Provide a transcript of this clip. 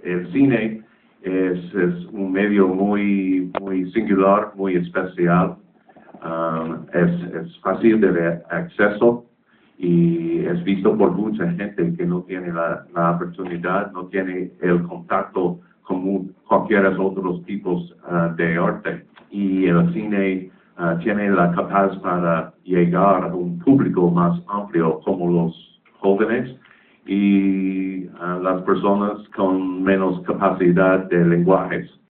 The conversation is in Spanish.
el cine es un medio muy singular, muy especial. Es fácil de acceso y es visto por mucha gente que no tiene la oportunidad, no tiene el contacto con cualquier otros tipos de arte. Y el cine tiene la capacidad para llegar a un público más amplio como los jóvenes y las personas con menos capacidad de lenguajes.